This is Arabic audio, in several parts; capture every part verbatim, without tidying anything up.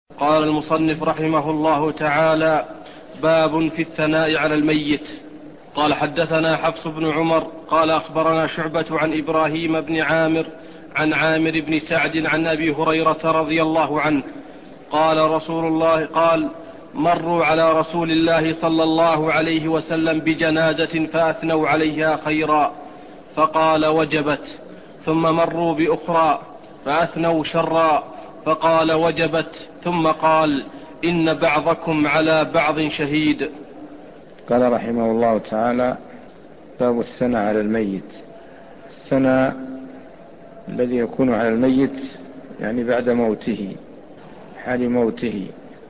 قال المصنف رحمه الله تعالى: باب في الثناء على الميت. قال: حدثنا حفص بن عمر قال أخبرنا شعبة عن إبراهيم بن عامر عن عامر بن سعد عن أبي هريرة رضي الله عنه قال رسول الله قال: مروا على رسول الله صلى الله عليه وسلم بجنازة فأثنوا عليها خيرا فقال: وجبت. ثم مروا بأخرى فأثنوا شرا فقال: وجبت. ثم قال: إن بعضكم على بعض شهيد. قال رحمه الله تعالى: باب الثناء على الميت. الثناء الذي يكون على الميت يعني بعد موته، حال موته.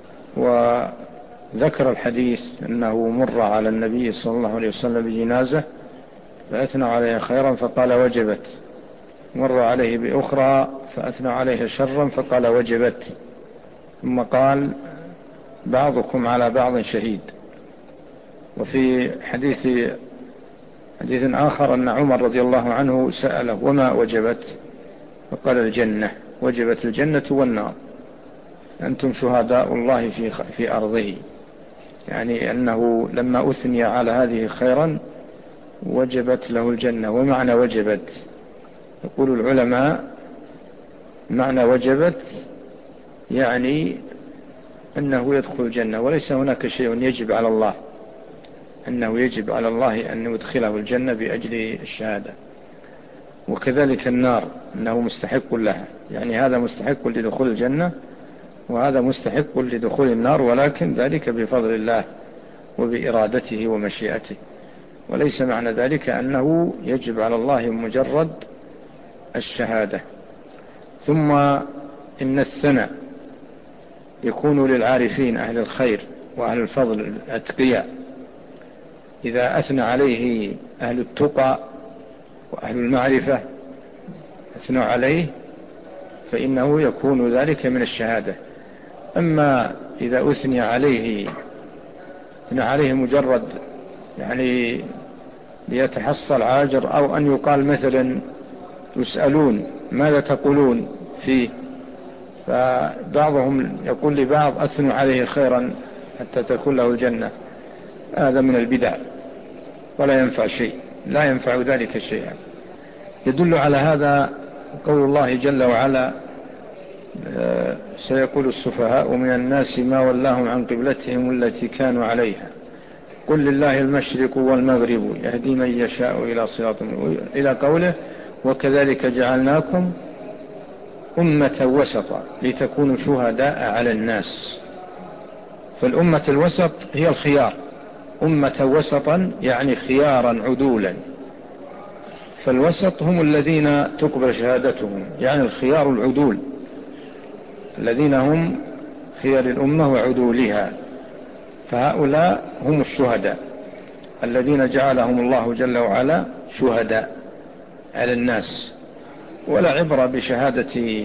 وذكر الحديث أنه مر على النبي صلى الله عليه وسلم بجنازة فأثنى عليها خيرا فقال: وجبت. مر عليه بأخرى فأثنى عليها شرا فقال: وجبت. ثم قال: بعضكم على بعض شهيد. وفي حديث حديث آخر أن عمر رضي الله عنه سأله: وما وجبت؟ فقال: الجنة. وجبت الجنة والنار، أنتم شهداء الله في في أرضه. يعني أنه لما أثني على هذه خيرا وجبت له الجنة. ومعنى وجبت، يقول العلماء: معنى وجبت يعني أنه يدخل الجنة، وليس هناك شيء يجب على الله، أنه يجب على الله أن يدخله الجنة بأجل الشهادة. وكذلك النار أنه مستحق لها، يعني هذا مستحق لدخول الجنة وهذا مستحق لدخول النار، ولكن ذلك بفضل الله وبإرادته ومشيئته، وليس معنى ذلك أنه يجب على الله مجرد الشهادة. ثم إن الثناء يكون للعارفين أهل الخير وأهل الفضل الأتقياء، إذا أثنى عليه أهل التقى وأهل المعرفة أثنوا عليه فإنه يكون ذلك من الشهادة. أما إذا أثني عليه أثنى عليه مجرد يعني ليتحصل عاجر، أو أن يقال مثلا يسألون ماذا تقولون فيه، فبعضهم يقول لبعض: أثنوا عليه خيرا حتى تكون له الجنة. هذا من البدع ولا ينفع شيء، لا ينفع ذلك شيئا. يدل على هذا قول الله جل وعلا: سيقول السفهاء من الناس ما ولاهم عن قبلتهم التي كانوا عليها قل لله المشرق والمغرب يهدي من يشاء إلى صراط، إلى قوله: وكذلك جعلناكم أمة وسطا لتكونوا شهداء على الناس. فالأمة الوسط هي الخيار، أمة وسطا يعني خيارا عدولا. فالوسط هم الذين تقبل شهادتهم، يعني الخيار العدول، الذين هم خيار الأمة وعدولها. فهؤلاء هم الشهداء الذين جعلهم الله جل وعلا شهداء على الناس. ولا عبرة بشهادة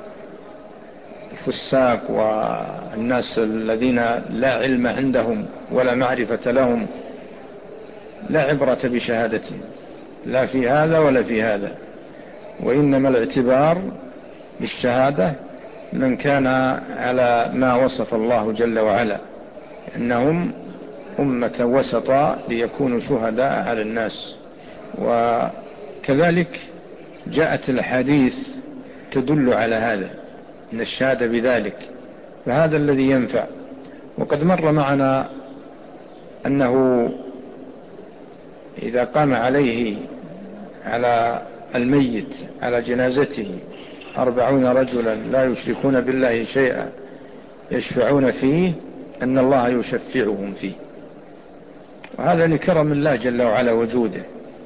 الفساق والناس الذين لا علم عندهم ولا معرفة لهم، لا عبرة بشهادتهم لا في هذا ولا في هذا. وإنما الاعتبار بالشهادة من كان على ما وصف الله جل وعلا، إنهم أمة وسطا ليكونوا شهداء على الناس. وكذلك جاءت الحديث تدل على هذا، إن الشهادة بذلك، فهذا الذي ينفع. وقد مر معنا أنه إذا قام عليه على الميت على جنازته أربعون رجلا لا يشركون بالله شيئا يشفعون فيه أن الله يشفعهم فيه، وهذا لكرم الله جل وعلا وجوده.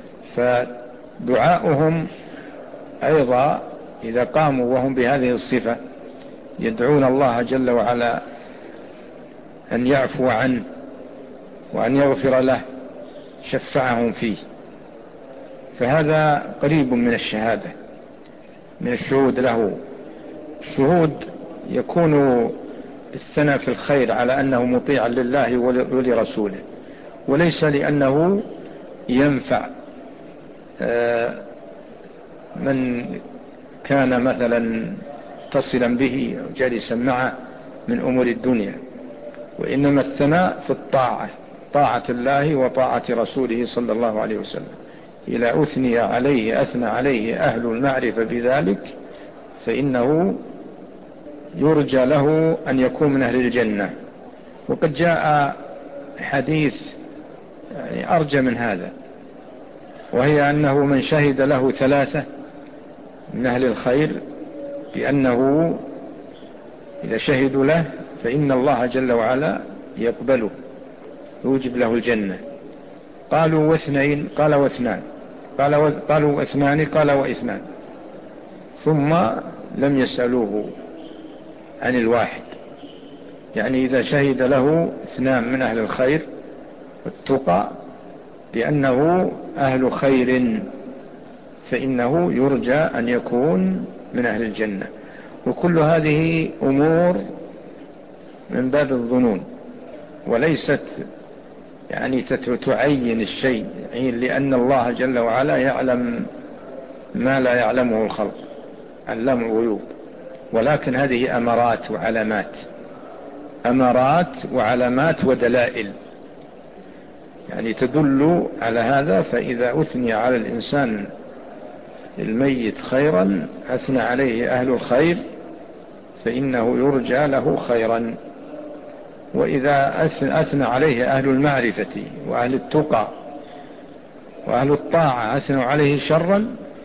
فدعاؤهم أيضا إذا قاموا وهم بهذه الصفة يدعون الله جل وعلا أن يعفو عنه وأن يغفر له، شفعهم فيه. فهذا قريب من الشهادة، من الشهود له. الشهود يكون الثناء في الخير على أنه مطيع لله ولرسوله، وليس لأنه ينفع من كان مثلا تصلا به أو جالسا معه، من أمور الدنيا، وإنما الثناء في الطاعة، طاعة الله وطاعة رسوله صلى الله عليه وسلم. إذا أثني عليه أثنى عليه أهل المعرفة بذلك فإنه يرجى له أن يكون من أهل الجنة. وقد جاء حديث يعني أرجى من هذا، وهي أنه من شهد له ثلاثة من أهل الخير بأنه إذا شهدوا له فإن الله جل وعلا يقبله يوجب له الجنة. قالوا واثنين، قال واثنان، قال و... قالوا واثنان، قال واثنان، ثم لم يسألوه عن الواحد. يعني إذا شهد له اثنان من أهل الخير والتقى بأنه أهل خير فإنه يرجى أن يكون من أهل الجنة. وكل هذه أمور من باب الظنون، وليست يعني تعين الشيء، يعني لأن الله جل وعلا يعلم ما لا يعلمه الخلق، علام الغيوب. ولكن هذه أمارات وعلامات، أمارات وعلامات ودلائل يعني تدل على هذا. فإذا أثني على الإنسان الميت خيرا أثنى عليه أهل الخير فإنه يرجى له خيرا. وإذا أثنى عليه أهل المعرفة وأهل التقى وأهل الطاعة أثنوا عليه شرا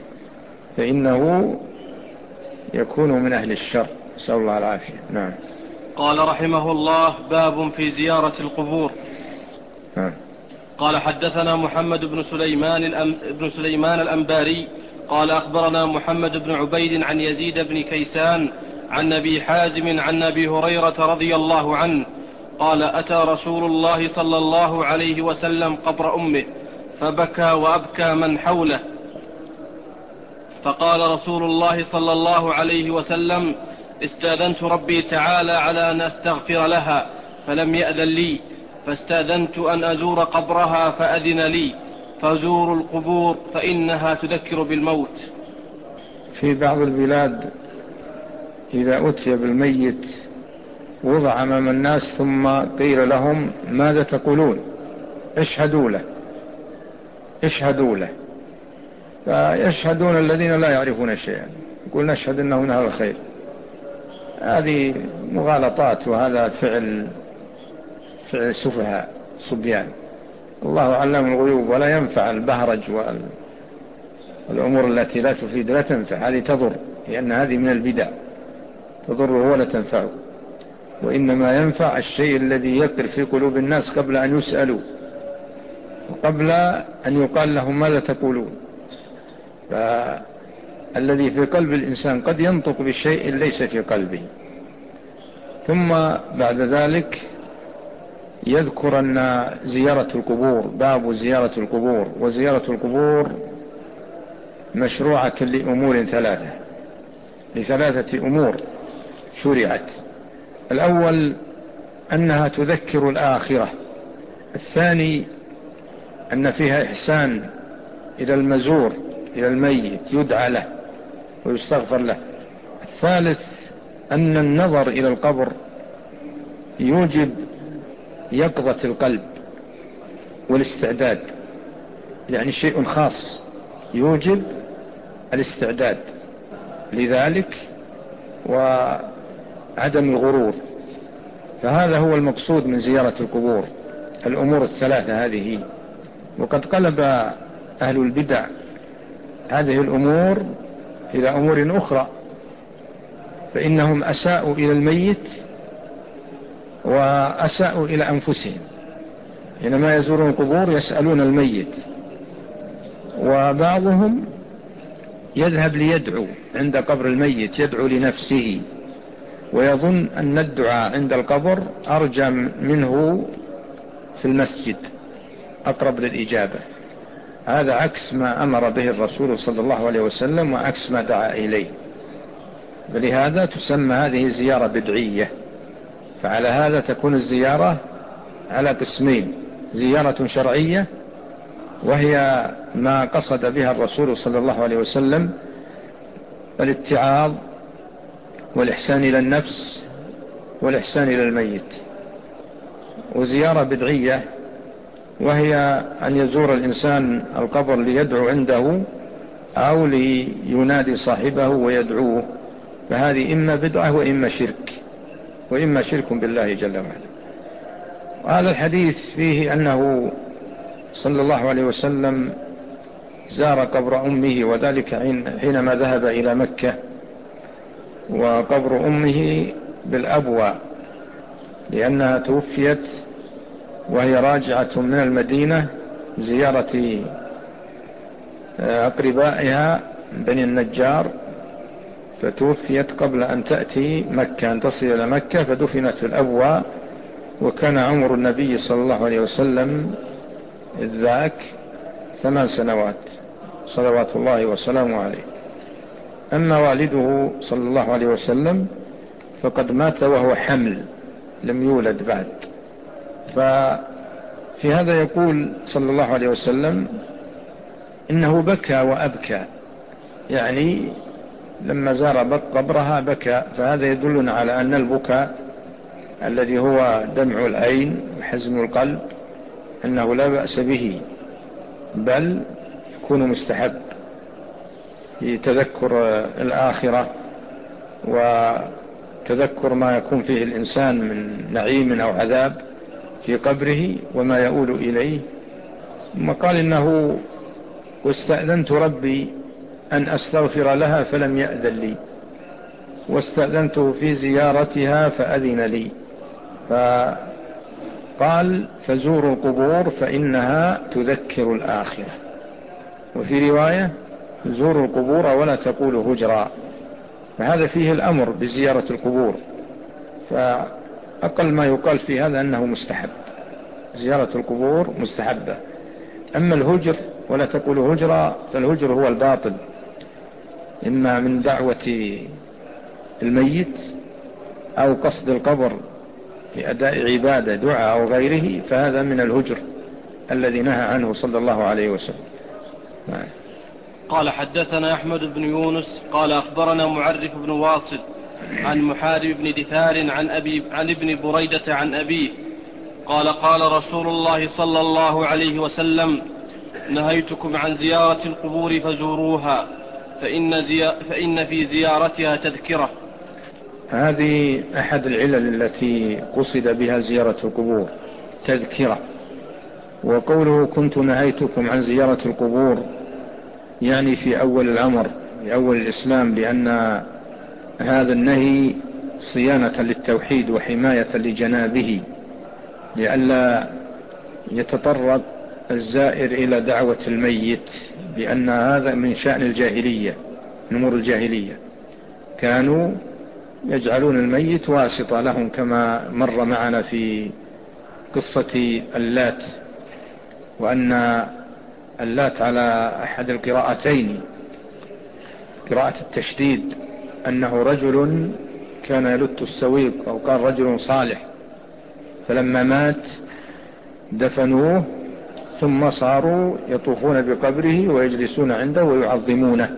فإنه يكون من أهل الشر، نسأل الله العافية. نعم. قال رحمه الله: باب في زيارة القبور. نعم. قال حدثنا محمد بن سليمان, الأم... بن سليمان الأنباري قال أخبرنا محمد بن عبيد عن يزيد بن كيسان عن أبي حازم عن أبي هريرة رضي الله عنه قال: أتى رسول الله صلى الله عليه وسلم قبر أمه فبكى وأبكى من حوله، فقال رسول الله صلى الله عليه وسلم: استاذنت ربي تعالى على أن أستغفر لها فلم يأذن لي، فاستاذنت أن أزور قبرها فأذن لي، فزوروا القبور فإنها تذكر بالموت. في بعض البلاد إذا أتي بالميت وضع أمام الناس ثم قيل لهم: ماذا تقولون؟ اشهدوا له، اشهدوا له. فيشهدون الذين لا يعرفون شيئا، يقول: نشهد أنه من أهل الخير. هذه مغالطات، وهذا فعل فعل سفهاء صبيان. الله علام الغيوب، ولا ينفع البهرج والأمور التي لا تفيد لا تنفع، هذه تضر، لأن هذه من البدع تضره ولا تنفعه. وإنما ينفع الشيء الذي يقر في قلوب الناس قبل أن يسألوا وقبل أن يقال لهم ماذا تقولون. فالذي في قلب الإنسان قد ينطق بالشيء ليس في قلبه. ثم بعد ذلك يذكر أن زيارة القبور، باب زيارة القبور. وزيارة القبور مشروعة لأمور ثلاثة، لثلاثة أمور شرعت. الأول أنها تذكر الآخرة، الثاني أن فيها إحسان إلى المزور إلى الميت، يدعى له ويستغفر له. الثالث أن النظر إلى القبر يوجب يقظة القلب والاستعداد، يعني شيء خاص يوجب الاستعداد لذلك وعدم الغرور. فهذا هو المقصود من زيارة القبور، الأمور الثلاثة هذه. وقد قلب أهل البدع هذه الأمور إلى أمور أخرى، فإنهم أساءوا إلى الميت وأساءوا إلى أنفسهم. حينما يزورون القبور يسألون الميت، وبعضهم يذهب ليدعو عند قبر الميت، يدعو لنفسه ويظن أن الدعاء عند القبر أرجى منه في المسجد، أقرب للإجابة. هذا عكس ما أمر به الرسول صلى الله عليه وسلم وعكس ما دعا إليه. فلهذا تسمى هذه زيارة بدعية. فعلى هذا تكون الزيارة على قسمين: زيارة شرعية وهي ما قصد بها الرسول صلى الله عليه وسلم، الاتعاظ والإحسان إلى النفس والإحسان إلى الميت. وزيارة بدعية وهي أن يزور الإنسان القبر ليدعو عنده أو لينادي صاحبه ويدعوه، فهذه إما بدعة وإما شرك، وإما شرك بالله جل وعلا. وهذا الحديث فيه أنه صلى الله عليه وسلم زار قبر أمه، وذلك حينما ذهب إلى مكة، وقبر أمه بالأبوى لأنها توفيت وهي راجعة من المدينة زيارة أقربائها بني النجار، فتوفيت قبل أن تأتي مكة، أن تصل إلى مكة، فدفنت في الأبوى. وكان عمر النبي صلى الله عليه وسلم إذ ذاك ثمان سنوات صلوات الله وسلامه عليه. أما والده صلى الله عليه وسلم فقد مات وهو حمل، لم يولد بعد. ففي هذا يقول صلى الله عليه وسلم إنه بكى وأبكى، يعني لما زار قبرها بكى. فهذا يدلنا على أن البكاء الذي هو دمع العين وحزن القلب أنه لا بأس به، بل يكون مستحب في تذكر الآخرة وتذكر ما يكون فيه الإنسان من نعيم أو عذاب في قبره وما يؤول إليه. ثم قال إنه واستأذنت ربي أن أستغفر لها فلم يأذن لي، واستأذنته في زيارتها فأذن لي. فقال فزوروا القبور فإنها تذكر الآخرة. وفي رواية زوروا القبور ولا تقولوا هجرا. فهذا فيه الأمر بزيارة القبور، فأقل ما يقال في هذا أنه مستحب، زيارة القبور مستحبة. أما الهجر ولا تقولوا هجرا فالهجر هو الباطل، إما من دعوة الميت أو قصد القبر لأداء عبادة دعاء أو غيره، فهذا من الهجر الذي نهى عنه صلى الله عليه وسلم. قال حدثنا أحمد بن يونس قال أخبرنا معرف بن واصل عن محارب بن دثار عن, أبي عن ابن بريدة عن أبيه قال قال رسول الله صلى الله عليه وسلم نهيتكم عن زيارة القبور فزوروها فإن, زي... فإن في زيارتها تذكرة. هذه أحد العلل التي قصد بها زيارة القبور، تذكرة. وقوله كنت نهيتكم عن زيارة القبور يعني في أول الأمر، في أول الإسلام، لأن هذا النهي صيانة للتوحيد وحماية لجنابه، لئلا يتطرق الزائر إلى دعوة الميت، لأن هذا من شأن الجاهلية، من أمور الجاهلية. كانوا يجعلون الميت واسطة لهم، كما مر معنا في قصة اللات، وأن اللات على أحد القراءتين، قراءة التشديد، أنه رجل كان يلت السويق، أو كان رجل صالح، فلما مات دفنوه ثم صاروا يطوفون بقبره ويجلسون عنده ويعظمونه.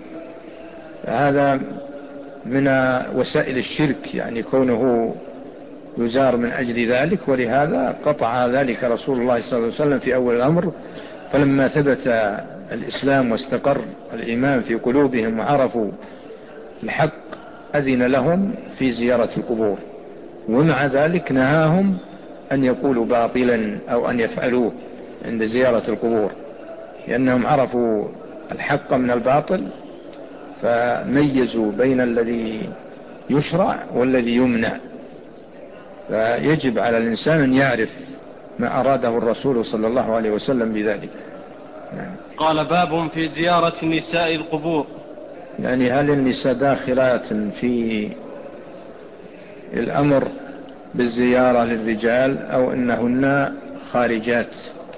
هذا من وسائل الشرك، يعني كونه يزار من أجل ذلك. ولهذا قطع ذلك رسول الله صلى الله عليه وسلم في أول الأمر، فلما ثبت الإسلام واستقر الإيمان في قلوبهم وعرفوا الحق أذن لهم في زيارة القبور، ومع ذلك نهاهم أن يقولوا باطلا أو أن يفعلوه عند زيارة القبور، لأنهم عرفوا الحق من الباطل، فميزوا بين الذي يشرع والذي يمنع. فيجب على الإنسان أن يعرف ما أراده الرسول صلى الله عليه وسلم بذلك. قال باب في زيارة نساء القبور. يعني هل النساء داخلات في الأمر بالزيارة للرجال أو أنهن خارجات؟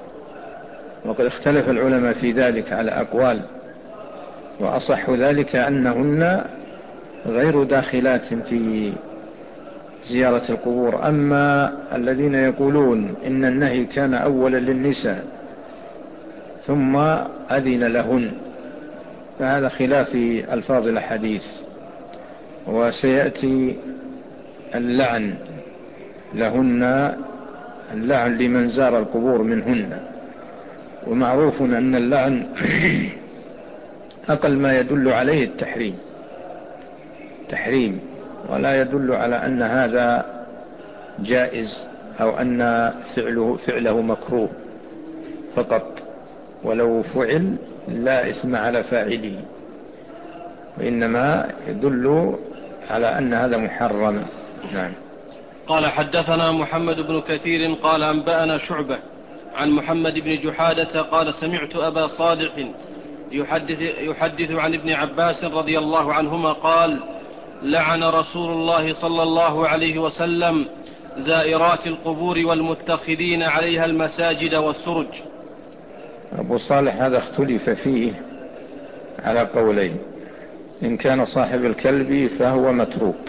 وقد اختلف العلماء في ذلك على أقوال، وأصح ذلك أنهن غير داخلات في زيارة القبور. أما الذين يقولون إن النهي كان أولا للنساء ثم أذن لهن، فهذا خلاف ألفاظ الحديث، وسيأتي اللعن لهن، اللعن لمن زار القبور منهن. ومعروف أن اللعن أقل ما يدل عليه التحريم تحريم ولا يدل على أن هذا جائز أو أن فعله, فعله مكروه فقط، ولو فعل لا إثم على فاعله، وإنما يدل على أن هذا محرم. نعم. قال حدثنا محمد بن كثير قال أنبأنا شعبة عن محمد بن جحادة قال سمعت أبا صالح يحدث, يحدث عن ابن عباس رضي الله عنهما قال لعن رسول الله صلى الله عليه وسلم زائرات القبور والمتخذين عليها المساجد والسرج. أبو صالح هذا اختلف فيه على قولين، إن كان صاحب الكلب فهو متروك،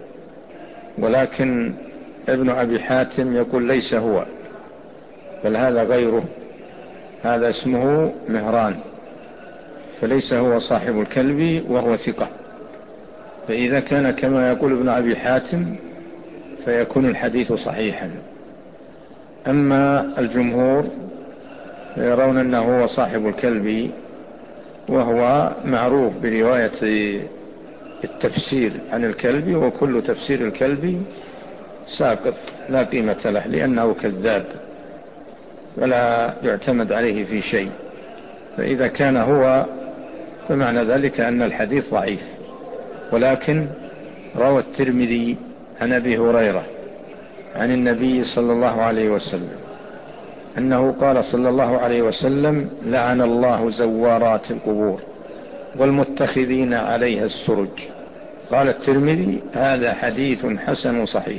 ولكن ابن أبي حاتم يقول ليس هو بل هذا غيره، هذا اسمه مهران، فليس هو صاحب الكلب وهو ثقة. فإذا كان كما يقول ابن أبي حاتم فيكون الحديث صحيحا. أما الجمهور يرون أنه هو صاحب الكلب، وهو معروف برواية التفسير عن الكلب، وكل تفسير الكلب ساقط لا قيمة له لأنه كذاب ولا يعتمد عليه في شيء. فإذا كان هو فمعنى ذلك أن الحديث ضعيف. ولكن روى الترمذي عن أبي هريرة عن النبي صلى الله عليه وسلم أنه قال صلى الله عليه وسلم لعن الله زوارات القبور والمتخذين عليها السرج. قال الترمذي هذا حديث حسن صحيح.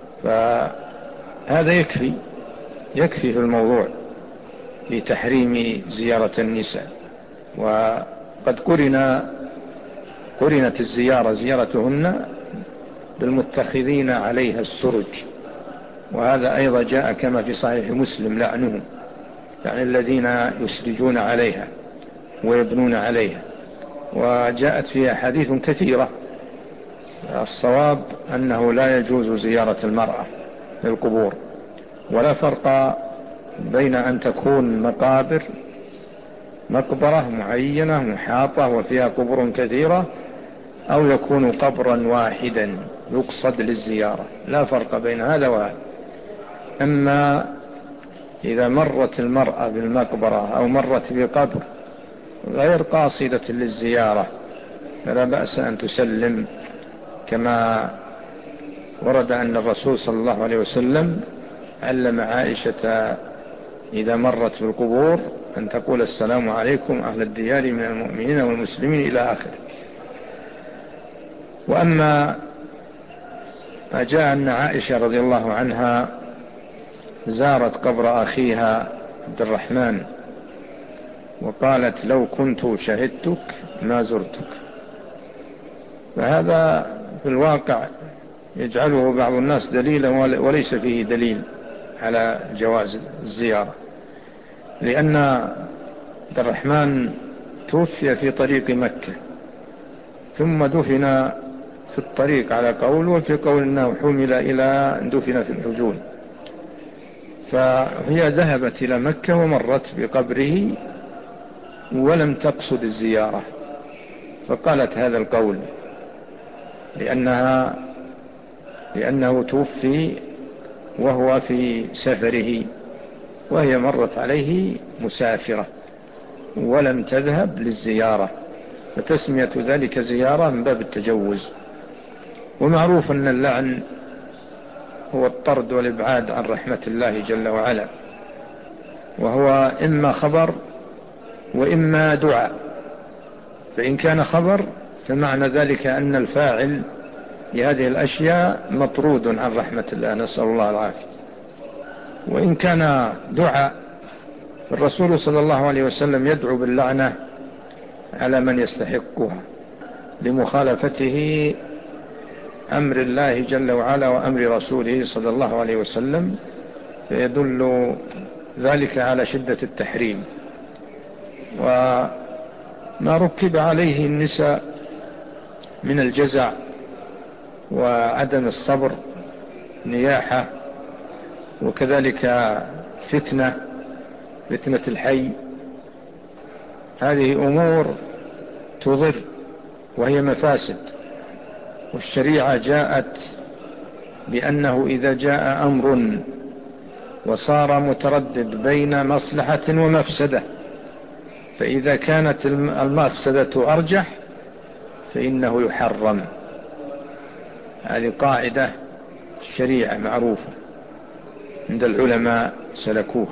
فهذا يكفي يكفي في الموضوع لتحريم زيارة النساء. وقد قرن قرنت الزيارة زيارتهن بالمتخذين عليها السرج، وهذا أيضا جاء كما في صحيح مسلم لعنهم، يعني الذين يسرجون عليها ويبنون عليها. وجاءت فيها حديث كثيرة. الصواب أنه لا يجوز زيارة المرأة للقبور، ولا فرق بين أن تكون مقابر مقبرة معينة محاطة وفيها قبور كثيرة، أو يكون قبرا واحدا يقصد للزيارة، لا فرق بين هذا وهذا. أما إذا مرت المرأة بالمقبرة أو مرت بقبر غير قاصدة للزيارة فلا بأس أن تسلم، كما ورد أن الرسول صلى الله عليه وسلم علم عائشة إذا مرت بالقبور أن تقول السلام عليكم أهل الديار من المؤمنين والمسلمين إلى آخره. وأما ما جاء أن عائشة رضي الله عنها زارت قبر أخيها عبد الرحمن وقالت لو كنت شهدتك ما زرتك، فهذا في الواقع يجعله بعض الناس دليلا وليس فيه دليل على جواز الزيارة، لأن عبد الرحمن توفي في طريق مكة ثم دفن في الطريق على قول، وفي قول أنه حمل إلى دفن في الحجون. فهي ذهبت إلى مكة ومرت بقبره ولم تقصد الزيارة، فقالت هذا القول لأنها لأنه توفي وهو في سفره، وهي مرت عليه مسافرة ولم تذهب للزيارة، فتسمية ذلك زيارة من باب التجوز. ومعروف أن اللعن هو الطرد والإبعاد عن رحمة الله جل وعلا، وهو إما خبر وإما دعاء. فإن كان خبر فمعنى ذلك أن الفاعل لهذه الأشياء مطرود عن رحمة الله، نسأل الله العافية. وإن كان دعاء الرسول صلى الله عليه وسلم يدعو باللعنة على من يستحقها لمخالفته أمر الله جل وعلا وأمر رسوله صلى الله عليه وسلم، فيدل ذلك على شدة التحريم. وما ركب عليه النساء من الجزع وعدم الصبر نياحة، وكذلك فتنة فتنة الحي. هذه أمور تضر وهي مفاسد، والشريعة جاءت بأنه إذا جاء أمر وصار متردد بين مصلحة ومفسدة، فإذا كانت المفسدة أرجح فإنه يحرم. هذه قاعدة الشريعة معروفة عند العلماء سلكوها،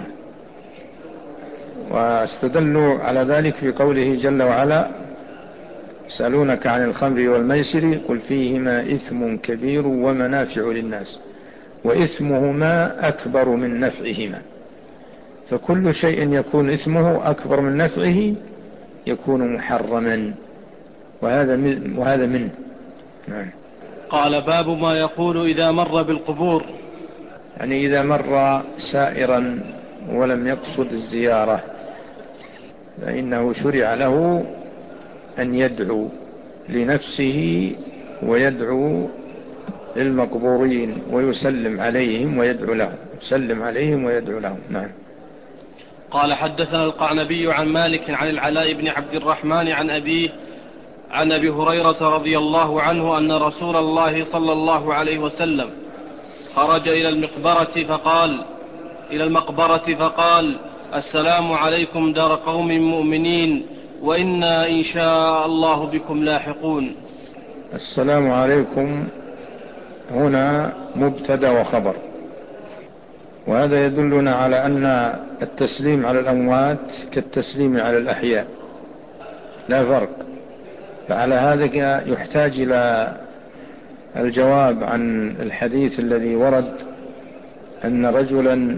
واستدلوا على ذلك في قوله جل وعلا: يسألونك عن الخمر والميسر قل فيهما إثم كبير ومنافع للناس وإثمهما أكبر من نفعهما. فكل شيء يكون إثمه أكبر من نفعه يكون محرما، وهذا من وهذا منه. نعم. قال: باب ما يقول إذا مر بالقبور. يعني إذا مر سائرا ولم يقصد الزيارة فإنه شرع له أن يدعو لنفسه ويدعو للمقبورين ويسلم عليهم ويدعو لهم يسلم عليهم ويدعو لهم. نعم. قال: حدثنا القعنبي عن مالك عن العلاء بن عبد الرحمن عن أبيه عن أبي هريرة رضي الله عنه أن رسول الله صلى الله عليه وسلم خرج إلى المقبرة فقال إلى المقبرة فقال: السلام عليكم دار قوم مؤمنين وإنا إن شاء الله بكم لاحقون. السلام عليكم هنا مبتدأ وخبر، وهذا يدلنا على أن التسليم على الأموات كالتسليم على الأحياء، لا فرق. فعلى هذا يحتاج إلى الجواب عن الحديث الذي ورد أن رجلا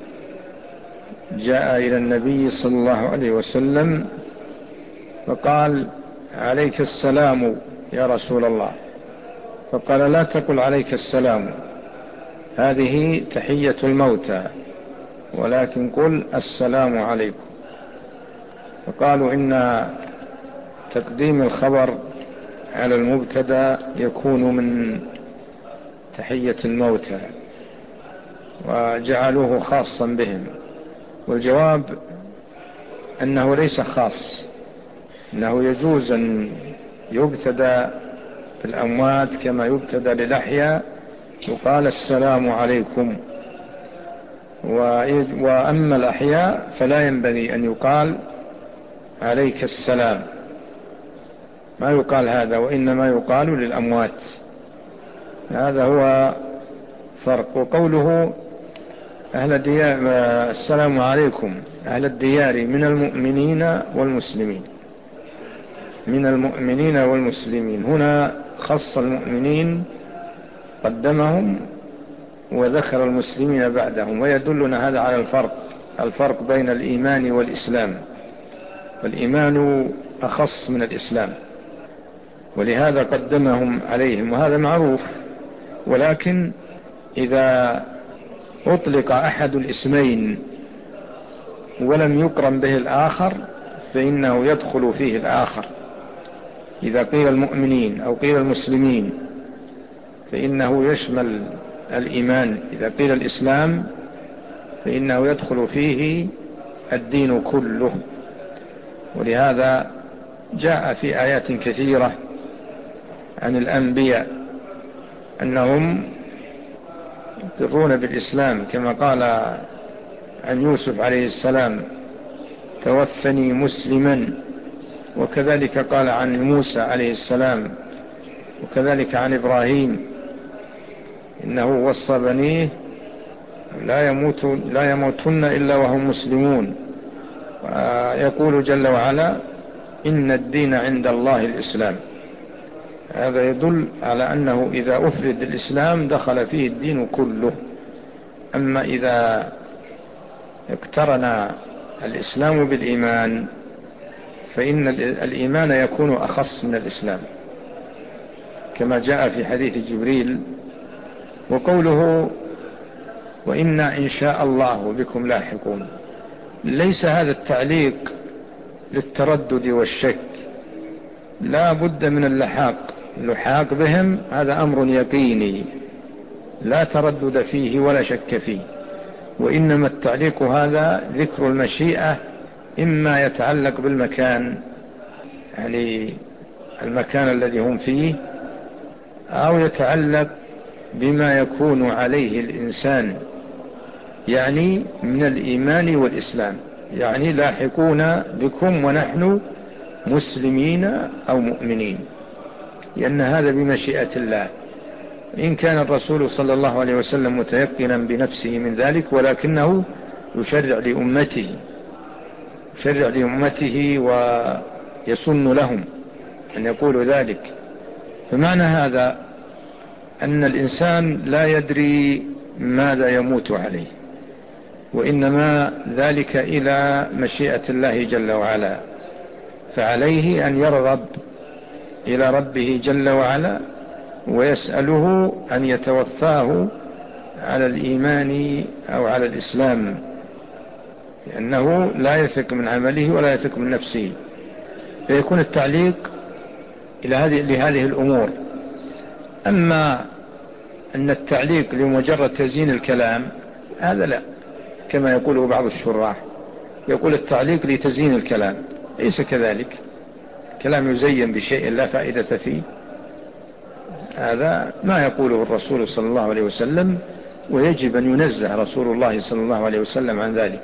جاء إلى النبي صلى الله عليه وسلم فقال: عليك السلام يا رسول الله. فقال: لا تقل عليك السلام، هذه تحية الموتى، ولكن قل السلام عليكم. فقالوا إن تقديم الخبر على المبتدأ يكون من تحية الموتى، وجعلوه خاصا بهم. والجواب أنه ليس خاص، أنه يجوز أن يبتدأ في الأموات كما يبتدأ للأحياء، يقال السلام عليكم. وأما الأحياء فلا ينبغي أن يقال عليك السلام، ما يقال هذا، وإنما يقال للأموات. هذا هو فرق. وقوله أهل الديار السلام عليكم أهل الديار من المؤمنين والمسلمين، من المؤمنين والمسلمين، هنا خص المؤمنين قدمهم وذكر المسلمين بعدهم، ويدلنا هذا على الفرق الفرق بين الإيمان والإسلام. والإيمان أخص من الإسلام، ولهذا قدمهم عليهم، وهذا معروف. ولكن إذا أطلق أحد الاسمين ولم يقرن به الآخر فإنه يدخل فيه الآخر. إذا قيل المؤمنين أو قيل المسلمين فإنه يشمل الإيمان، إذا قيل الإسلام فإنه يدخل فيه الدين كله. ولهذا جاء في آيات كثيرة عن الأنبياء أنهم يقرون بالإسلام، كما قال عن يوسف عليه السلام: توفني مسلما. وكذلك قال عن موسى عليه السلام، وكذلك عن إبراهيم: إنه وصى بنيه لا يموت لا يموتن إلا وهم مسلمون. ويقول جل وعلا: إن الدين عند الله الإسلام. هذا يدل على أنه إذا أفرد الإسلام دخل فيه الدين كله. أما إذا اقترن الإسلام بالإيمان فإن الإيمان يكون أخص من الإسلام، كما جاء في حديث جبريل. وقوله: وإنا إن شاء الله بكم لاحقون، ليس هذا التعليق للتردد والشك، لا بد من اللحاق اللحاق بهم هذا أمر يقيني لا تردد فيه ولا شك فيه، وإنما التعليق هذا ذكر المشيئة إما يتعلق بالمكان، يعني المكان الذي هم فيه، أو يتعلق بما يكون عليه الإنسان يعني من الإيمان والإسلام، يعني لاحقون بكم ونحن مسلمين أو مؤمنين، لأن هذا بمشيئة الله. إن كان الرسول صلى الله عليه وسلم متيقنا بنفسه من ذلك، ولكنه يشرع لأمته يشرع لأمته ويسن لهم أن يقولوا ذلك. فمعنى هذا أن الإنسان لا يدري ماذا يموت عليه، وإنما ذلك إلى مشيئة الله جل وعلا، فعليه أن يرغب إلى ربه جل وعلا ويسأله أن يتوفاه على الإيمان أو على الإسلام، لأنه لا يثق من عمله ولا يثق من نفسه، فيكون التعليق إلى هذه لهذه الأمور. أما أن التعليق لمجرد تزيين الكلام هذا لا، كما يقوله بعض الشراح، يقول التعليق لتزيين الكلام، ليس كذلك. كلام يزين بشيء لا فائدة فيه، هذا ما يقوله الرسول صلى الله عليه وسلم، ويجب أن ينزه رسول الله صلى الله عليه وسلم عن ذلك.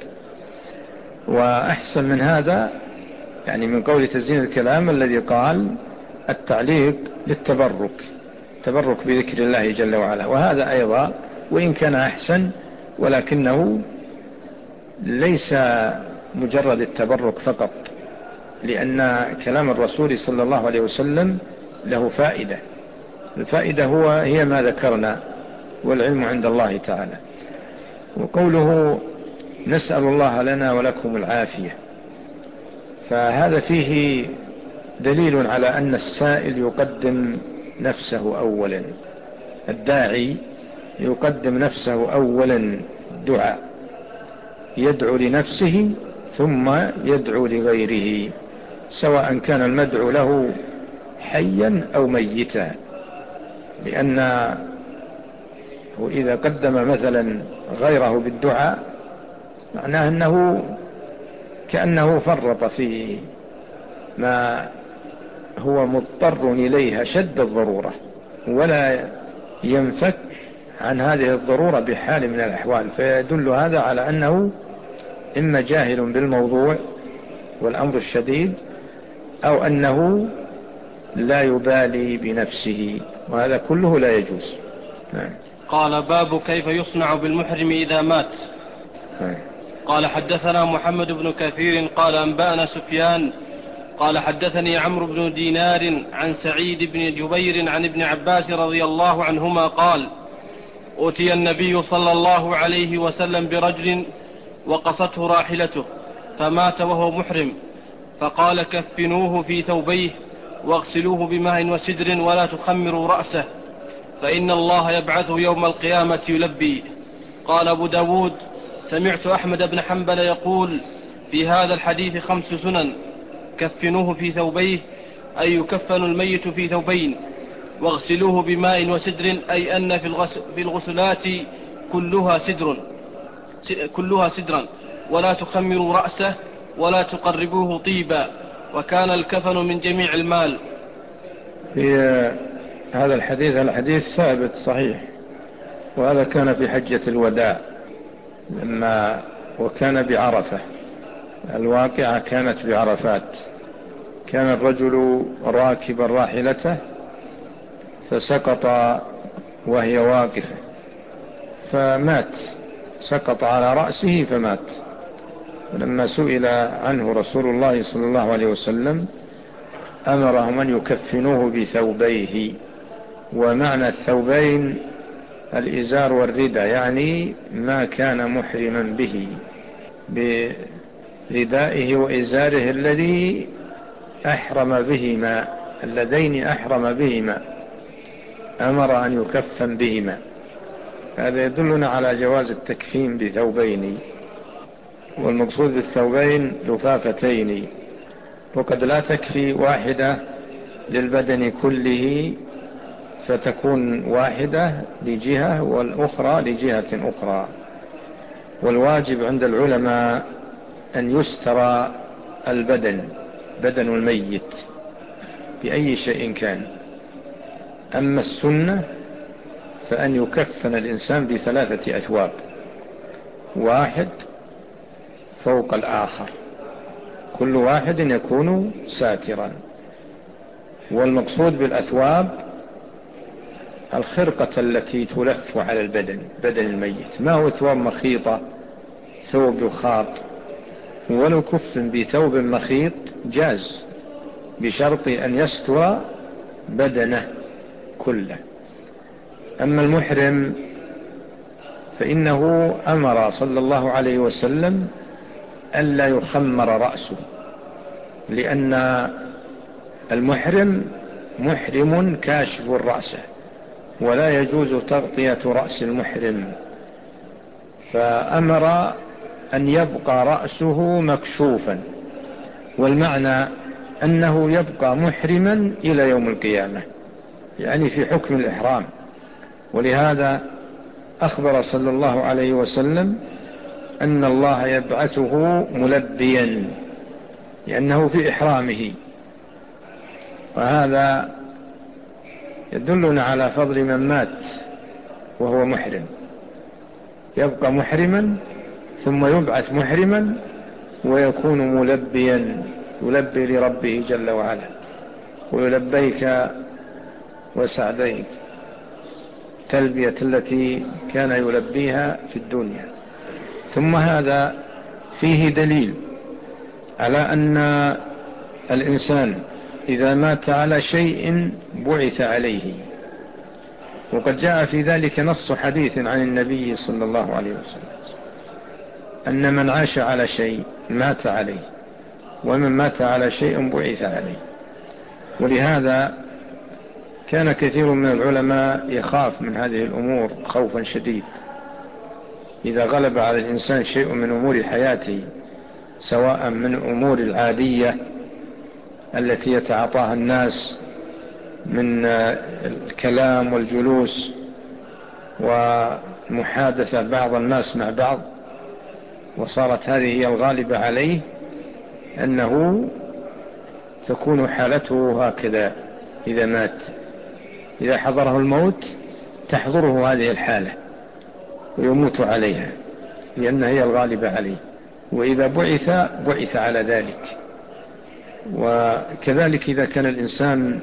وأحسن من هذا يعني من قول تزيين الكلام الذي قال التعليق للتبرك، تبرك بذكر الله جل وعلا، وهذا أيضا وإن كان أحسن، ولكنه ليس مجرد التبرك فقط، لأن كلام الرسول صلى الله عليه وسلم له فائدة، الفائدة هو هي ما ذكرنا، والعلم عند الله تعالى. وقوله نسأل الله لنا ولكم العافية، فهذا فيه دليل على أن السائل يقدم نفسه أولا، الداعي يقدم نفسه أولا دعاء، يدعو لنفسه ثم يدعو لغيره، سواء كان المدعو له حيا أو ميتا، لأنه إذا قدم مثلا غيره بالدعاء معناه أنه كأنه فرط في ما هو مضطر إليها شد الضرورة، ولا ينفك عن هذه الضرورة بحال من الأحوال، فيدل هذا على أنه إما جاهل بالموضوع والأمر الشديد، أو أنه لا يبالي بنفسه، وهذا كله لا يجوز. نعم. قال باب كيف يصنع بالمحرم إذا مات. نعم. قال حدثنا محمد بن كثير قال أنبأنا سفيان قال حدثني عمرو بن دينار عن سعيد بن جبير عن ابن عباس رضي الله عنهما قال أتي النبي صلى الله عليه وسلم برجل وقصته راحلته فمات وهو محرم، فقال كفنوه في ثوبيه واغسلوه بماء وسدر ولا تخمروا رأسه، فإن الله يبعثه يوم القيامة يلبي. قال أبو داود سمعت أحمد بن حنبل يقول في هذا الحديث خمس سنن: كفنوه في ثوبيه أي يكفن الميت في ثوبين، واغسلوه بماء وسدر أي أن في الغسلات كلها سدر كلها سدرا، ولا تخمروا رأسه ولا تقربوه طيبا، وكان الكفن من جميع المال. في هذا الحديث الحديث ثابت صحيح، وهذا كان في حجة الوداع لما وكان بعرفة، الواقعة كانت بعرفات، كان الرجل راكبا راحلته فسقط وهي واقفة فمات، سقط على رأسه فمات. ولما سئل عنه رسول الله صلى الله عليه وسلم أمرهم أن يكفنوه بثوبيه، ومعنى الثوبين الإزار والرداء، يعني ما كان محرما به بردائه وإزاره الذي أحرم بهما، اللذين أحرم بهما أمر أن يكفن بهما. هذا يدلنا على جواز التكفين بثوبين، والمقصود بالثوبين لفافتين، وقد لا تكفي واحدة للبدن كله، فتكون واحدة لجهة والأخرى لجهة أخرى. والواجب عند العلماء أن يستر البدن، بدن الميت بأي شيء كان. أما السنة فأن يكفن الإنسان بثلاثة أثواب، واحد فوق الآخر، كل واحد يكون ساترا. والمقصود بالأثواب الخرقة التي تلف على البدن، بدن الميت، ما هو ثواب مخيطة، ثوب يخاط. ولو كفن بثوب مخيط جاز، بشرط أن يستر بدنه كله. أما المحرم فإنه أمر صلى الله عليه وسلم ألا يخمر رأسه، لأن المحرم محرم كاشف الرأس، ولا يجوز تغطية رأس المحرم، فأمر أن يبقى رأسه مكشوفا. والمعنى أنه يبقى محرما إلى يوم القيامة، يعني في حكم الإحرام. ولهذا أخبر صلى الله عليه وسلم أن الله يبعثه ملبيا، لأنه في إحرامه. وهذا يدلنا على فضل من مات وهو محرم، يبقى محرما ثم يبعث محرما ويكون ملبيا، يلبي لربه جل وعلا، ويلبيك وسعديك، تلبية التي كان يلبيها في الدنيا. ثم هذا فيه دليل على أن الإنسان إذا مات على شيء بعث عليه، وقد جاء في ذلك نص حديث عن النبي صلى الله عليه وسلم أن من عاش على شيء مات عليه، ومن مات على شيء بعث عليه. ولهذا كان كثير من العلماء يخاف من هذه الأمور خوفا شديد. إذا غلب على الإنسان شيء من أمور حياته، سواء من أمور العادية التي يتعاطاها الناس من الكلام والجلوس ومحادثة بعض الناس مع بعض، وصارت هذه هي الغالبة عليه، أنه تكون حالته هكذا إذا مات، إذا حضره الموت تحضره هذه الحالة ويموت عليها، لأنها هي الغالبة عليه. وإذا بعث بعث على ذلك. وكذلك إذا كان الإنسان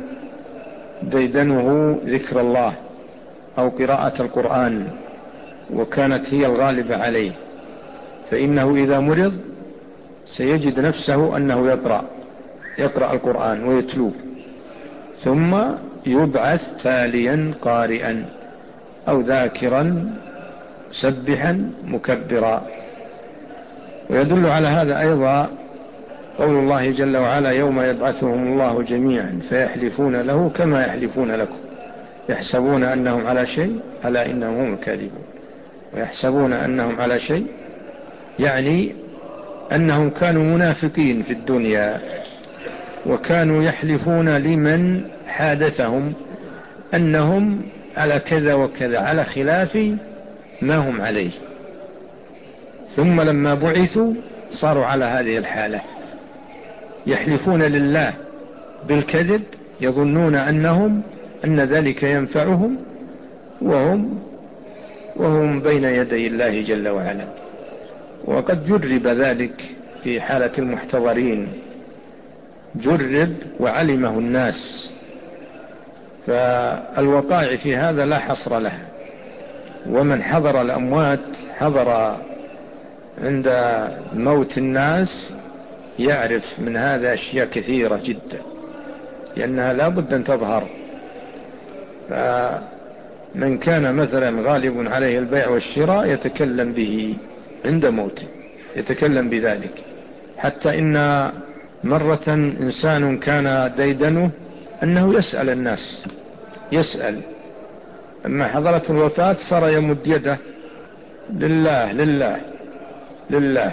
ديدنه ذكر الله أو قراءة القرآن وكانت هي الغالبة عليه، فإنه إذا مرض سيجد نفسه أنه يقرأ يقرأ القرآن ويتلوه، ثم يبعث تاليا قارئا أو ذاكرا سبحا مكبرا. ويدل على هذا أيضا قول الله جل وعلا: يوم يبعثهم الله جميعا فيحلفون له كما يحلفون لكم يحسبون أنهم على شيء ألا إنهم هم الكاذبون. ويحسبون أنهم على شيء يعني أنهم كانوا منافقين في الدنيا، وكانوا يحلفون لمن حادثهم أنهم على كذا وكذا، على خلاف ما هم عليه. ثم لما بعثوا صاروا على هذه الحالة، يحلفون لله بالكذب، يظنون أنهم أن ذلك ينفعهم وهم وهم بين يدي الله جل وعلا. وقد جرب ذلك في حالة المحتضرين، جرب وعلمه الناس، فالوقائع في هذا لا حصر لها. ومن حضر الأموات حضر عند موت الناس يعرف من هذا أشياء كثيرة جدا، لأنها لا بد أن تظهر. فمن كان مثلا غالب عليه البيع والشراء يتكلم به عند موته، يتكلم بذلك. حتى إن مرة إنسان كان ديدنه أنه يسأل الناس، يسأل، أما حضرت الوفاة صار يمد يده لله لله لله،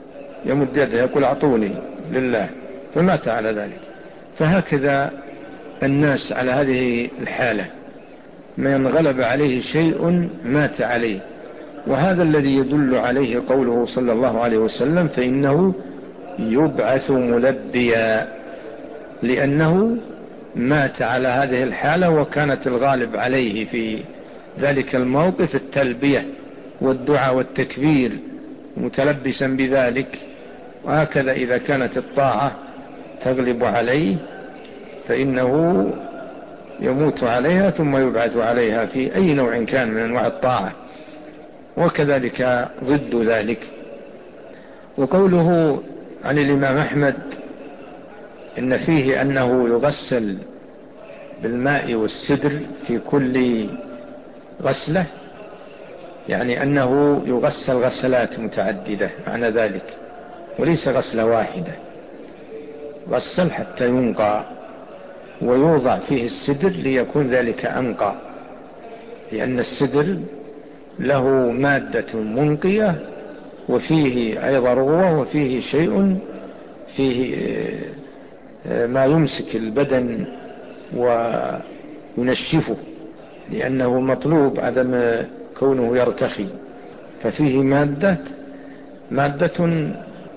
يمد يده يقول أعطوني لله، فمات على ذلك. فهكذا الناس على هذه الحالة، من غلب عليه شيء مات عليه. وهذا الذي يدل عليه قوله صلى الله عليه وسلم فإنه يبعث ملبيا، لأنه مات على هذه الحالة وكانت الغالب عليه في ذلك الموقف التلبية والدعاء والتكبير متلبسا بذلك. وهكذا إذا كانت الطاعة تغلب عليه فإنه يموت عليها ثم يبعث عليها في أي نوع كان من أنواع الطاعة، وكذلك ضد ذلك. وقوله عن الإمام أحمد إن فيه أنه يغسل بالماء والسدر في كل غسلة، يعني أنه يغسل غسلات متعددة معنى ذلك، وليس غسلة واحدة، غسل حتى ينقى ويوضع فيه السدر ليكون ذلك أنقى، لأن السدر له مادة منقية وفيه أيضا رغوة وفيه شيء فيه ما يمسك البدن وينشفه، لأنه مطلوب عدم كونه يرتخي، ففيه مادة مادة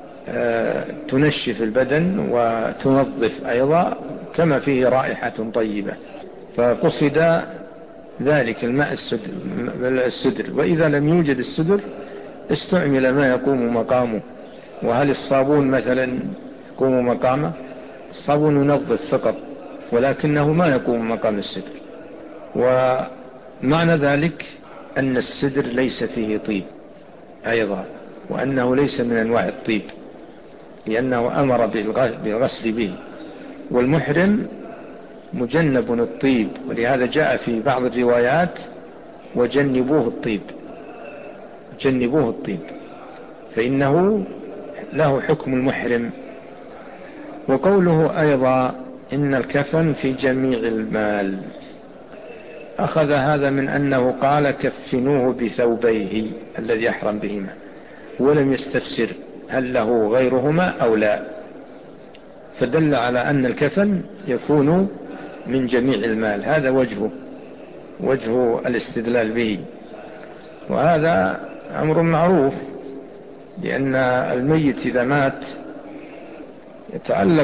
تنشف البدن وتنظف أيضا، كما فيه رائحة طيبة، فقصد ذلك الماء السدر. وإذا لم يوجد السدر استعمل ما يقوم مقامه. وهل الصابون مثلا يقوم مقامه؟ الصابون ينظف فقط، ولكنه ما يقوم مقام السدر. ومعنى ذلك أن السدر ليس فيه طيب أيضا، وأنه ليس من أنواع الطيب، لأنه أمر بالغسل به، والمحرم مجنب الطيب، ولهذا جاء في بعض الروايات وجنبوه الطيب، جنبوه الطيب، فإنه له حكم المحرم. وقوله أيضا إن الكفن في جميع المال، أخذ هذا من أنه قال كفنوه بثوبيه الذي يحرم بهما، ولم يستفسر هل له غيرهما أو لا، فدل على أن الكفن يكون من جميع المال. هذا وجهه وجه الاستدلال به، وهذا أمر معروف، لأن الميت إذا مات يتعلق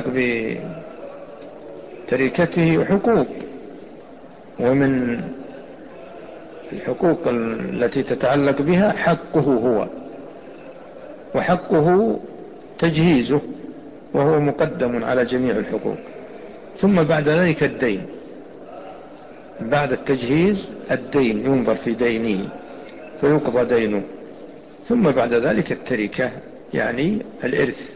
بتركته حقوق، ومن الحقوق التي تتعلق بها حقه هو، وحقه تجهيزه، وهو مقدم على جميع الحقوق. ثم بعد ذلك الدين، بعد التجهيز الدين، ينظر في دينه فيقضى دينه، ثم بعد ذلك التركة يعني الإرث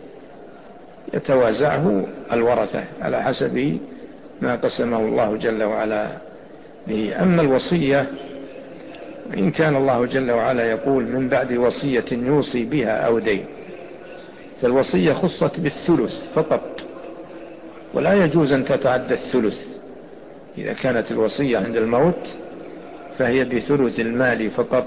يتوازعه الورثة على حسب ما قسمه الله جل وعلا به. أما الوصية إن كان الله جل وعلا يقول من بعد وصية يوصي بها أو دين، فالوصية خصت بالثلث فقط، ولا يجوز أن تتعدى الثلث. إذا كانت الوصية عند الموت فهي بثلث المال فقط،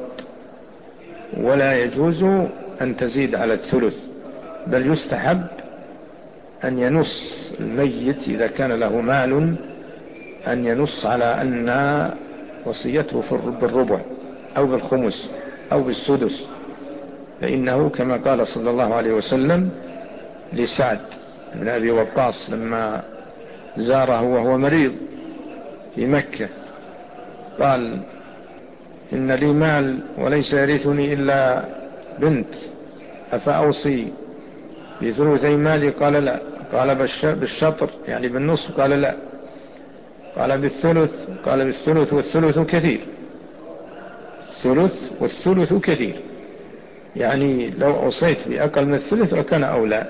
ولا يجوز أن تزيد على الثلث، بل يستحب أن ينص الميت إذا كان له مال، أن ينص على أن وصيته بالربع أو بالخمس أو بالسدس، فإنه كما قال صلى الله عليه وسلم لسعد بن أبي وقاص لما زاره وهو مريض في مكة، قال إن لي مال وليس يرثني إلا بنت، أفأوصي بثلثي مالي؟ قال لا. قال بالشطر يعني بالنصف؟ قال لا. قال بالثلث؟ قال بالثلث والثلث كثير، الثلث والثلث كثير، يعني لو أوصيت بأقل من الثلث لكان أولى.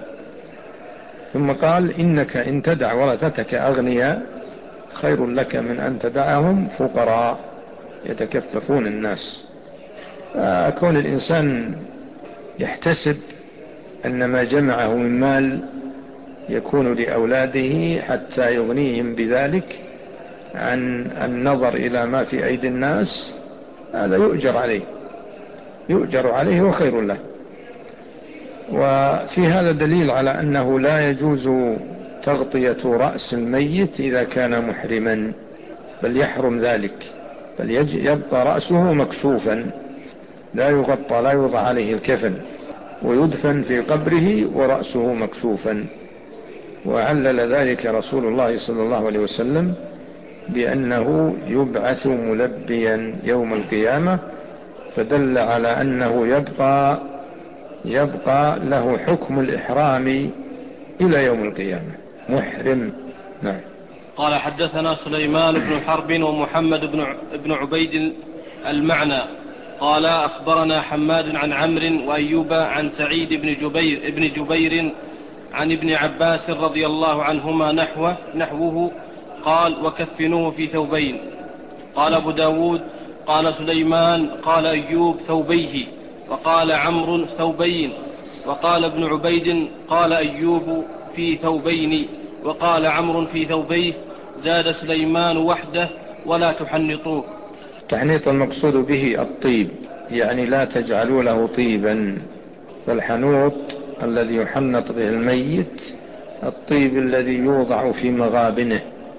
ثم قال إنك إن تدع ورثتك أغنياء خير لك من أن تدعهم فقراء يتكففون الناس. فكون الإنسان يحتسب أن ما جمعه من مال يكون لأولاده حتى يغنيهم بذلك عن النظر إلى ما في أيدي الناس، هذا يؤجر عليه، يؤجر عليه وخير له. وفي هذا دليل على أنه لا يجوز تغطية رأس الميت إذا كان محرما، بل يحرم ذلك، بل يبقى رأسه مكشوفا لا يغطى، لا يوضع عليه الكفن، ويدفن في قبره ورأسه مكشوفا. وعلل ذلك رسول الله صلى الله عليه وسلم بأنه يبعث ملبيا يوم القيامة، فدل على أنه يبقى يبقى له حكم الإحرام إلى يوم القيامة، محرم. نعم. قال حدثنا سليمان بن حرب ومحمد بن عبيد المعنى قال أخبرنا حماد عن عمرو وأيوب عن سعيد بن جبير, بن جبير عن ابن عباس رضي الله عنهما نحوه, نحوه قال وكفنوه في ثوبين. قال أبو داود قال سليمان قال أيوب ثوبيه، وقال عمرو ثوبين، وقال ابن عبيد قال أيوب في ثوبين، وقال عمرو في ثوبيه، زاد سليمان وحده ولا تحنطوه. تحنيط المقصود به الطيب، يعني لا تجعلوا له طيبا، فالحنوط الذي يحنط به الميت الطيب الذي يوضع في مغابنه،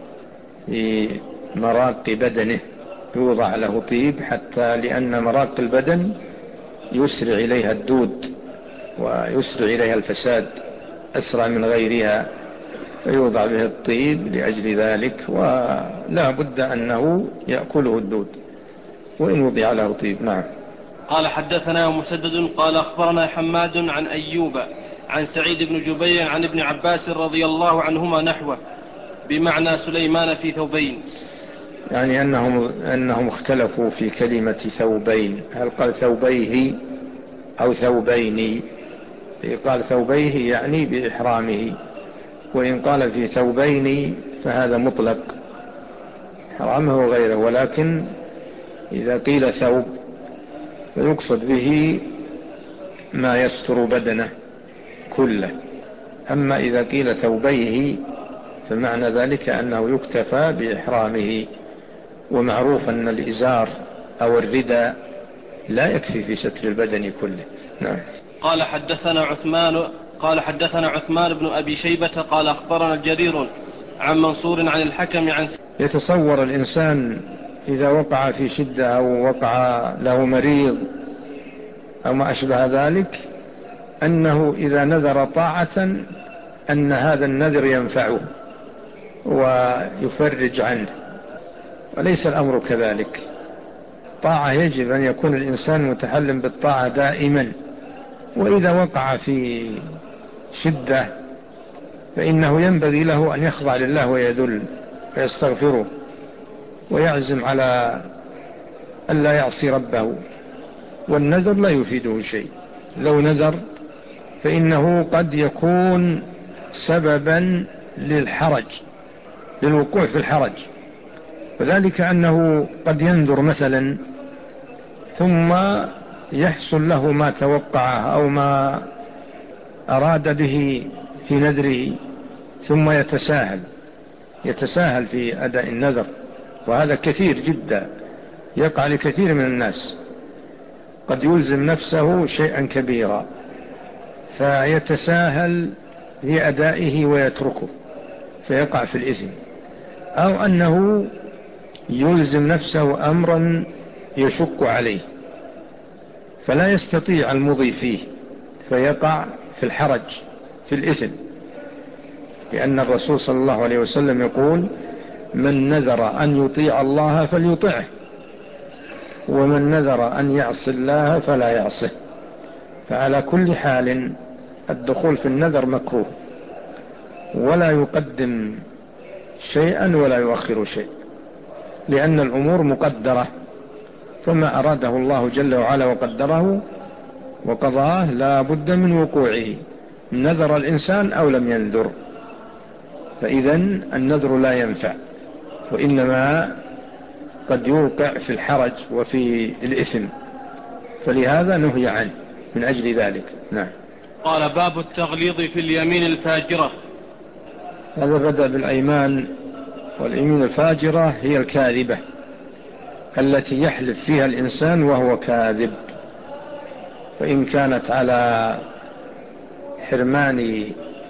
في مراق بدنه يوضع له طيب، حتى لأن مراق البدن يسرع إليها الدود ويسرع إليها الفساد أسرع من غيرها، فيوضع به الطيب لأجل ذلك، ولا بد أنه يأكله الدود وإن وضع له طيب. نعم. قال حدثنا مسدد قال أخبرنا حماد عن أيوب عن سعيد بن جبير عن ابن عباس رضي الله عنهما نحوه بمعنى سليمان في ثوبين، يعني أنهم, أنهم اختلفوا في كلمة ثوبين، هل قال ثوبيه أو ثوبين؟ قال ثوبيه يعني بإحرامه، وإن قال في ثوبين فهذا مطلق حرامه وغيره، ولكن إذا قيل ثوب فيقصد به ما يستر بدنه كله، أما إذا قيل ثوبيه فمعنى ذلك أنه يكتفى بإحرامه، ومعروف أن الإزار أو الرداء لا يكفي في ستر البدن كله. نعم. قال حدثنا عثمان قال حدثنا عثمان بن أبي شيبة قال أخبرنا الجرير عن منصور عن الحكم عن يتصور الإنسان إذا وقع في شدة أو وقع له مريض أو ما أشبه ذلك أنه إذا نذر طاعة أن هذا النذر ينفعه ويفرج عنه، وليس الأمر كذلك. طاعة يجب أن يكون الإنسان متحلم بالطاعة دائما، وإذا وقع في شدة فإنه ينبغي له أن يخضع لله ويذل ويستغفره ويعزم على أن لا يعصي ربه، والنذر لا يفيده شيء. لو نذر فإنه قد يكون سببا للحرج، للوقوع في الحرج، وذلك أنه قد ينذر مثلا ثم يحصل له ما توقعه أو ما أراد به في نذره، ثم يتساهل يتساهل في أداء النذر، وهذا كثير جدا يقع لكثير من الناس، قد يلزم نفسه شيئا كبيرا فيتساهل في أدائه ويتركه فيقع في الإثم، أو أنه يلزم نفسه أمرا يشق عليه فلا يستطيع المضي فيه فيقع في الحرج في الإثم، لأن الرسول صلى الله عليه وسلم يقول من نذر أن يطيع الله فليطعه، ومن نذر أن يعصي الله فلا يعصه. فعلى كل حال الدخول في النذر مكروه، ولا يقدم شيئا ولا يؤخر شيء، لأن الأمور مقدرة، فما أراده الله جل وعلا وقدره وقضاه لا بد من وقوعه، نذر الإنسان أو لم ينذر، فإذا النذر لا ينفع، وإنما قد يوقع في الحرج وفي الإثم، فلهذا نهي عنه من أجل ذلك. نعم. قال باب التغليظ في اليمين الفاجرة. هذا بدأ بالأيمان، واليمين الفاجرة هي الكاذبة التي يحلف فيها الإنسان وهو كاذب، فإن كانت على حرمان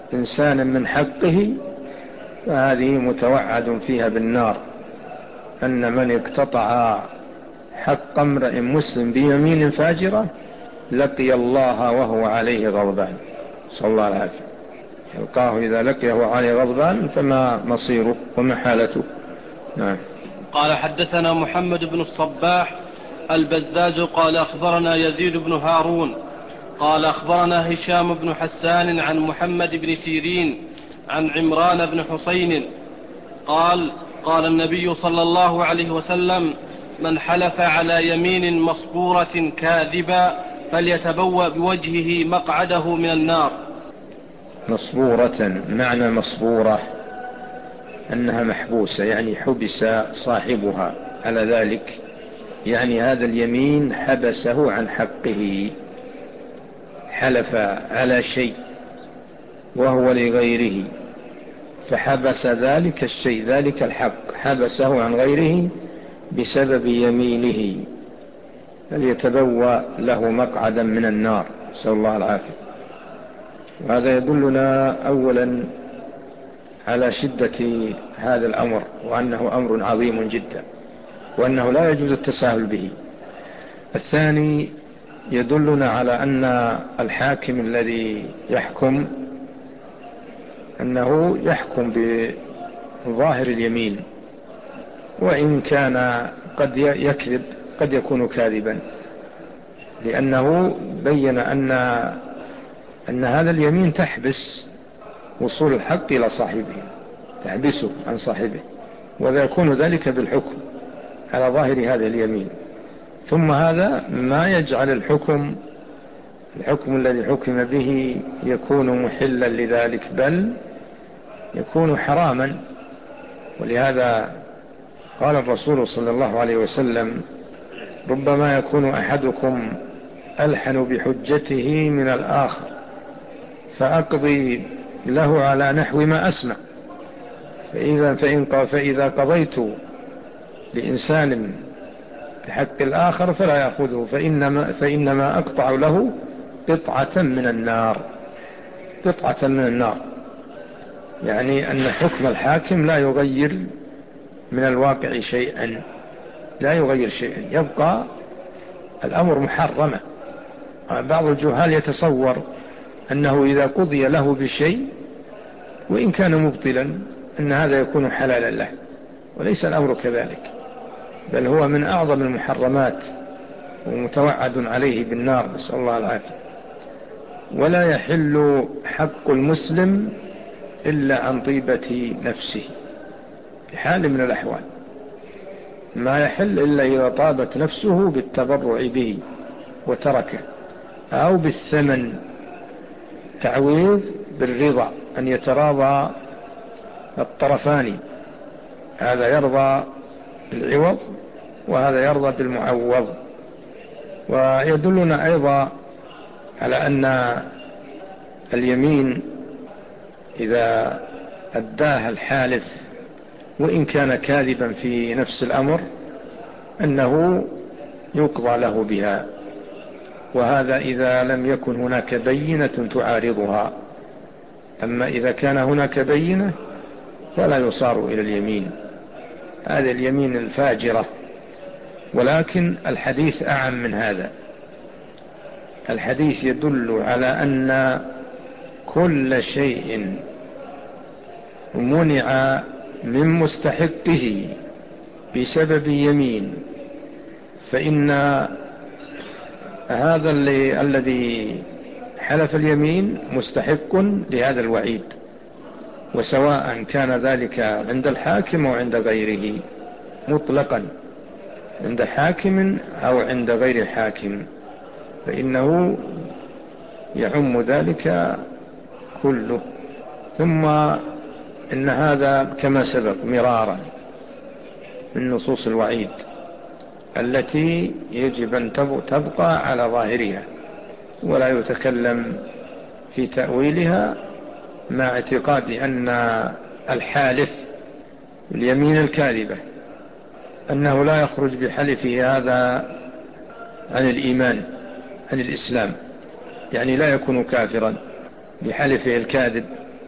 إنسان من حقه فهذه متوعد فيها بالنار، أن من اقتطع حق امرئ مسلم بيمين فاجرة لقي الله وهو عليه غضبان، صلى الله العافية. يلقاه إذا لقيه وهو عليه غضبان فما مصيره وما حالته. نعم. قال حدثنا محمد بن الصباح البزاز قال أخبرنا يزيد بن هارون قال أخبرنا هشام بن حسان عن محمد بن سيرين عن عمران بن حسين قال قال النبي صلى الله عليه وسلم: من حلف على يمين مصبورة كاذبا فليتبوأ بوجهه مقعده من النار. مصبورة، معنى مصبورة أنها محبوسة، يعني حبس صاحبها على ذلك، يعني هذا اليمين حبسه عن حقه، حلف على شيء وهو لغيره فحبس ذلك الشيء، ذلك الحق حبسه عن غيره بسبب يمينه، فليتبوأ له مقعدا من النار، نسأل الله العافية. وهذا يدلنا أولا على شدة هذا الأمر، وأنه أمر عظيم جدا، وأنه لا يجوز التساهل به. الثاني يدلنا على أن الحاكم الذي يحكم أنه يحكم بظاهر اليمين، وإن كان قد يكذب، قد يكون كاذبا، لأنه بين أن أن هذا اليمين تحبس وصول الحق إلى صاحبه، تحبسه عن صاحبه، ويكون ذلك بالحكم على ظاهر هذا اليمين. ثم هذا ما يجعل الحكم الحكم الذي حكم به يكون محلا لذلك، بل يكون حراما. ولهذا قال الرسول صلى الله عليه وسلم: ربما يكون أحدكم ألحن بحجته من الآخر فأقضي له على نحو ما أسمع، فإذا, فإن فإذا قضيت لإنسان بحق الآخر فلا يأخذه، فإنما, فإنما أقطع له قطعة من النار، قطعة من النار، يعني أن حكم الحاكم لا يغير من الواقع شيئا، لا يغير شيئا، يبقى الأمر محرمة. بعض الجهال يتصور أنه إذا قضي له بشيء وإن كان مبطلا أن هذا يكون حلالا له، وليس الأمر كذلك، بل هو من أعظم المحرمات ومتوعد عليه بالنار، نسأل الله العافية. ولا يحل حق المسلم إلا عن طيبة نفسه بحال من الأحوال، ما يحل إلا إذا طابت نفسه بالتبرع به وتركه، أو بالثمن، تعويض بالرضا، أن يتراضى الطرفان، هذا يرضى بالعوض وهذا يرضى بالمعوض. ويدلنا أيضا على أن اليمين إذا أداها الحالف وإن كان كاذبا في نفس الأمر أنه يقضى له بها، وهذا إذا لم يكن هناك بينة تعارضها. أما إذا كان هناك بينة فلا يصار إلى اليمين، هذه اليمين الفاجرة. ولكن الحديث أعم من هذا، الحديث يدل على أن كل شيء منع من مستحقه بسبب يمين فإن هذا الذي حلف اليمين مستحق لهذا الوعيد، وسواء كان ذلك عند الحاكم أو عند غيره، مطلقا عند حاكم أو عند غير حاكم، فإنه يعم ذلك كله. ثم إن هذا كما سبق مرارا من نصوص الوعيد التي يجب أن تبقى على ظاهرها ولا يتكلم في تأويلها، مع اعتقاد أن الحالف اليمين الكاذبة أنه لا يخرج بحلفه هذا عن الإيمان، عن الإسلام، يعني لا يكون كافرا بحلفه الكاذب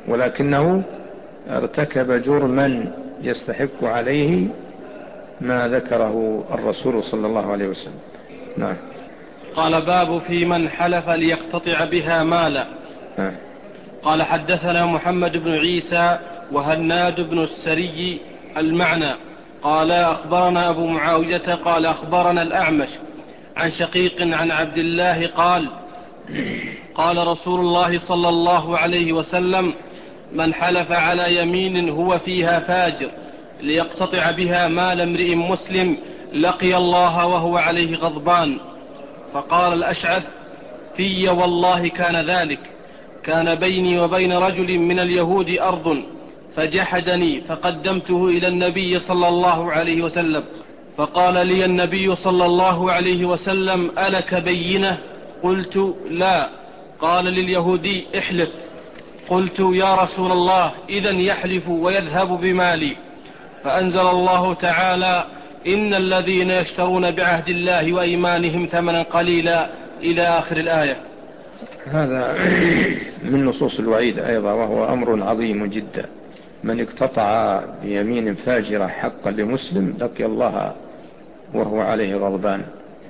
ولكنه ارتكب جرما يستحق عليه ما ذكره الرسول صلى الله عليه وسلم. نعم. قال باب في من حلف ليقتطع بها مالا. نعم. قال حدثنا محمد بن عيسى وهناد بن السري المعنى قال أخبرنا أبو معاوية قال أخبرنا الأعمش عن شقيق عن عبد الله قال قال رسول الله صلى الله عليه وسلم من حلف على يمين هو فيها فاجر ليقتطع بها مال امرئ مسلم لقي الله وهو عليه غضبان. فقال الأشعث في والله كان ذلك، كان بيني وبين رجل من اليهود أرض فجحدني فقدمته إلى النبي صلى الله عليه وسلم، فقال لي النبي صلى الله عليه وسلم ألك بينة؟ قلت لا. قال لليهودي احلف. قلت يا رسول الله إذن يحلف ويذهب بمالي. فأنزل الله تعالى إن الذين يشترون بعهد الله وإيمانهم ثمنا قليلا إلى آخر الآية. هذا من نصوص الوعيد أيضا، وهو أمر عظيم جدا. من اقتطع بيمين فاجرة حقا لمسلم لقي الله وهو عليه غضبان.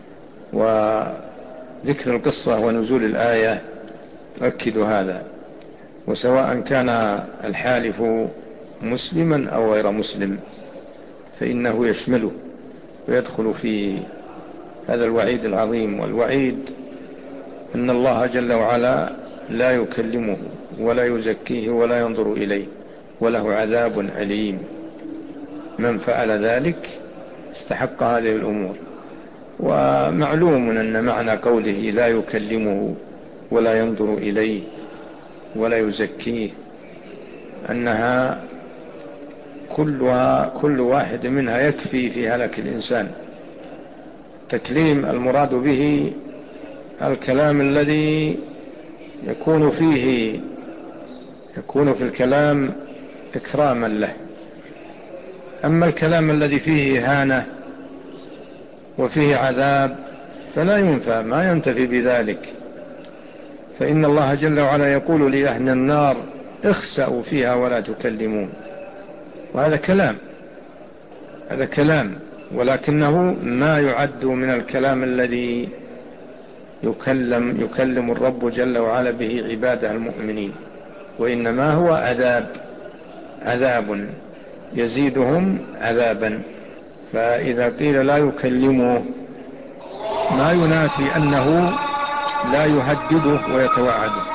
وذكر القصة ونزول الآية تؤكد هذا، وسواء كان الحالف مسلما أو غير مسلم فإنه يشمله ويدخل في هذا الوعيد العظيم. والوعيد أن الله جل وعلا لا يكلمه ولا يزكيه ولا ينظر إليه وله عذاب أليم. من فعل ذلك استحق هذه الأمور. ومعلوم أن معنى قوله لا يكلمه ولا ينظر إليه ولا يزكيه أنها كلها كل واحد منها يكفي في هلاك الإنسان. تكليم المراد به الكلام الذي يكون فيه يكون في الكلام إكراما له. أما الكلام الذي فيه إهانة وفيه عذاب فلا ينفع، ما ينتفي بذلك. فإن الله جل وعلا يقول لأهل النار اخسأوا فيها ولا تكلمون، وهذا كلام هذا كلام ولكنه ما يعد من الكلام الذي يكلم يكلم الرب جل وعلا به عباده المؤمنين، وإنما هو عذاب عذاب يزيدهم عذابا. فإذا قيل لا يكلمه ما ينافي أنه لا يهدده ويتوعده.